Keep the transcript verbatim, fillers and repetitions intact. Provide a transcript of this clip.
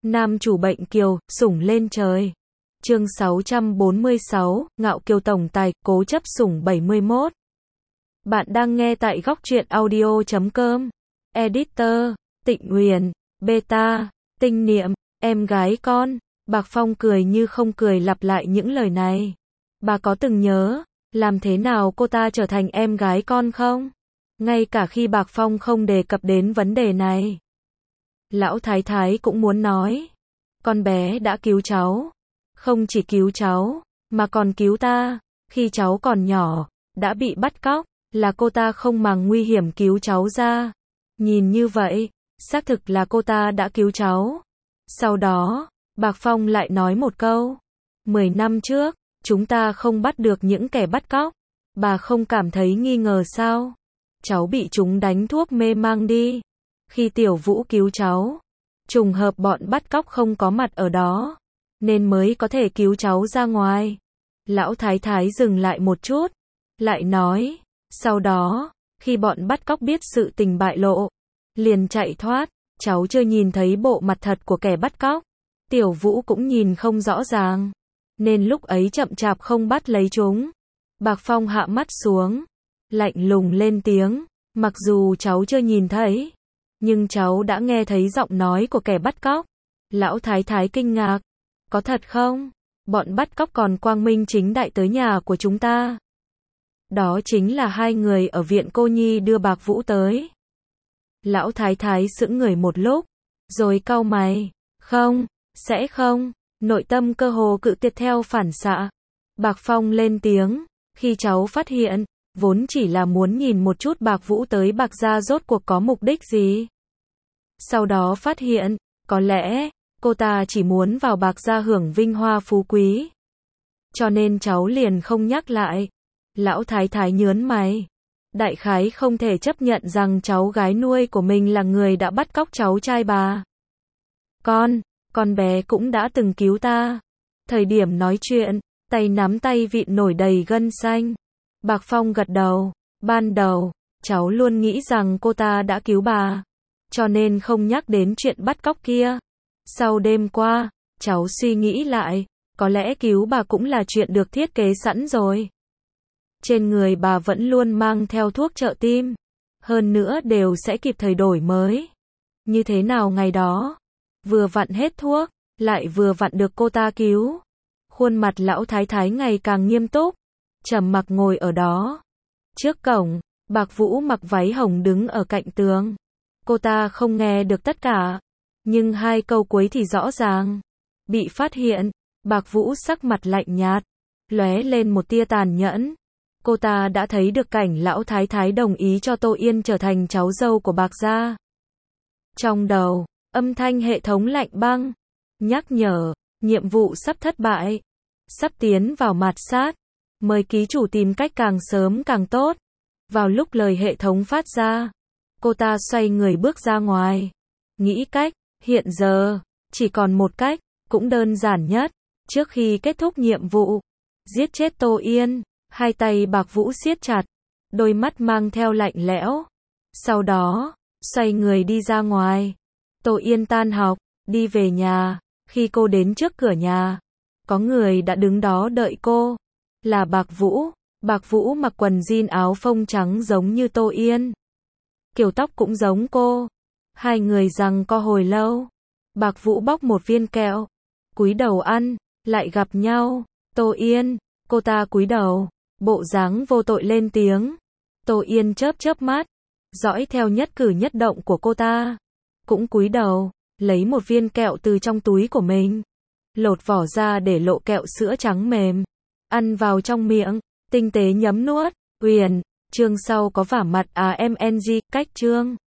Nam chủ bệnh kiều, sủng lên trời. Chương sáu trăm bốn mươi sáu, ngạo kiều tổng tài, cố chấp sủng bảy mươi mốt. Bạn đang nghe tại góc truyện audio chấm com. Editor, Tịnh Huyền, Beta, Tinh Niệm, em gái con. Bạc Phong cười như không cười lặp lại những lời này. Bà có từng nhớ, làm thế nào cô ta trở thành em gái con không? Ngay cả khi Bạc Phong không đề cập đến vấn đề này. Lão Thái Thái cũng muốn nói. Con bé đã cứu cháu. Không chỉ cứu cháu, mà còn cứu ta. Khi cháu còn nhỏ, đã bị bắt cóc, là cô ta không màng nguy hiểm cứu cháu ra. Nhìn như vậy, xác thực là cô ta đã cứu cháu. Sau đó, Bạc Phong lại nói một câu. Mười năm trước, chúng ta không bắt được những kẻ bắt cóc. Bà không cảm thấy nghi ngờ sao? Cháu bị chúng đánh thuốc mê mang đi. Khi Tiểu Vũ cứu cháu, trùng hợp bọn bắt cóc không có mặt ở đó, nên mới có thể cứu cháu ra ngoài. Lão Thái Thái dừng lại một chút, lại nói, sau đó, khi bọn bắt cóc biết sự tình bại lộ, liền chạy thoát, cháu chưa nhìn thấy bộ mặt thật của kẻ bắt cóc. Tiểu Vũ cũng nhìn không rõ ràng, nên lúc ấy chậm chạp không bắt lấy chúng. Bạc Phong hạ mắt xuống, lạnh lùng lên tiếng, mặc dù cháu chưa nhìn thấy, nhưng cháu đã nghe thấy giọng nói của kẻ bắt cóc. Lão Thái Thái kinh ngạc, có thật không? Bọn bắt cóc còn quang minh chính đại tới nhà của chúng ta. Đó chính là hai người ở viện cô nhi đưa Bạc Vũ tới. Lão Thái Thái sững người một lúc, rồi cau mày, không, sẽ không, nội tâm cơ hồ cự tuyệt theo phản xạ. Bạc Phong lên tiếng, khi cháu phát hiện, vốn chỉ là muốn nhìn một chút Bạc Vũ tới Bạc gia rốt cuộc có mục đích gì. Sau đó phát hiện, có lẽ, cô ta chỉ muốn vào Bạc gia hưởng vinh hoa phú quý. Cho nên cháu liền không nhắc lại. Lão Thái Thái nhớn mày. Đại khái không thể chấp nhận rằng cháu gái nuôi của mình là người đã bắt cóc cháu trai bà. Con, con bé cũng đã từng cứu ta. Thời điểm nói chuyện, tay nắm tay vịn nổi đầy gân xanh. Bạc Phong gật đầu. Ban đầu, cháu luôn nghĩ rằng cô ta đã cứu bà, cho nên không nhắc đến chuyện bắt cóc kia. Sau đêm qua, cháu suy nghĩ lại, có lẽ cứu bà cũng là chuyện được thiết kế sẵn rồi. Trên người bà vẫn luôn mang theo thuốc trợ tim, hơn nữa đều sẽ kịp thời đổi mới. Như thế nào ngày đó, vừa vặn hết thuốc, lại vừa vặn được cô ta cứu. Khuôn mặt Lão Thái Thái ngày càng nghiêm túc, trầm mặc ngồi ở đó. Trước cổng, Bạc Vũ mặc váy hồng đứng ở cạnh tường. Cô ta không nghe được tất cả, nhưng hai câu cuối thì rõ ràng. Bị phát hiện, Bạc Vũ sắc mặt lạnh nhạt, lóe lên một tia tàn nhẫn. Cô ta đã thấy được cảnh Lão Thái Thái đồng ý cho Tô Yên trở thành cháu dâu của Bạc gia. Trong đầu, âm thanh hệ thống lạnh băng, nhắc nhở, nhiệm vụ sắp thất bại, sắp tiến vào mạt sát, mời ký chủ tìm cách càng sớm càng tốt. Vào lúc lời hệ thống phát ra, cô ta xoay người bước ra ngoài, nghĩ cách, hiện giờ, chỉ còn một cách, cũng đơn giản nhất, trước khi kết thúc nhiệm vụ, giết chết Tô Yên. Hai tay Bạc Vũ siết chặt, đôi mắt mang theo lạnh lẽo. Sau đó, xoay người đi ra ngoài. Tô Yên tan học, đi về nhà. Khi cô đến trước cửa nhà, có người đã đứng đó đợi cô. Là Bạc Vũ. Bạc Vũ mặc quần jean áo phông trắng giống như Tô Yên. Kiểu tóc cũng giống cô. Hai người giằng co hồi lâu. Bạc Vũ bóc một viên kẹo, cúi đầu ăn, lại gặp nhau. Tô Yên, cô ta cúi đầu, bộ dáng vô tội lên tiếng. Tô Yên chớp chớp mắt, dõi theo nhất cử nhất động của cô ta. Cũng cúi đầu, lấy một viên kẹo từ trong túi của mình, lột vỏ ra để lộ kẹo sữa trắng mềm, ăn vào trong miệng, tinh tế nhấm nuốt. Huyền, chương sau có vả mặt à em en giê, cách chương.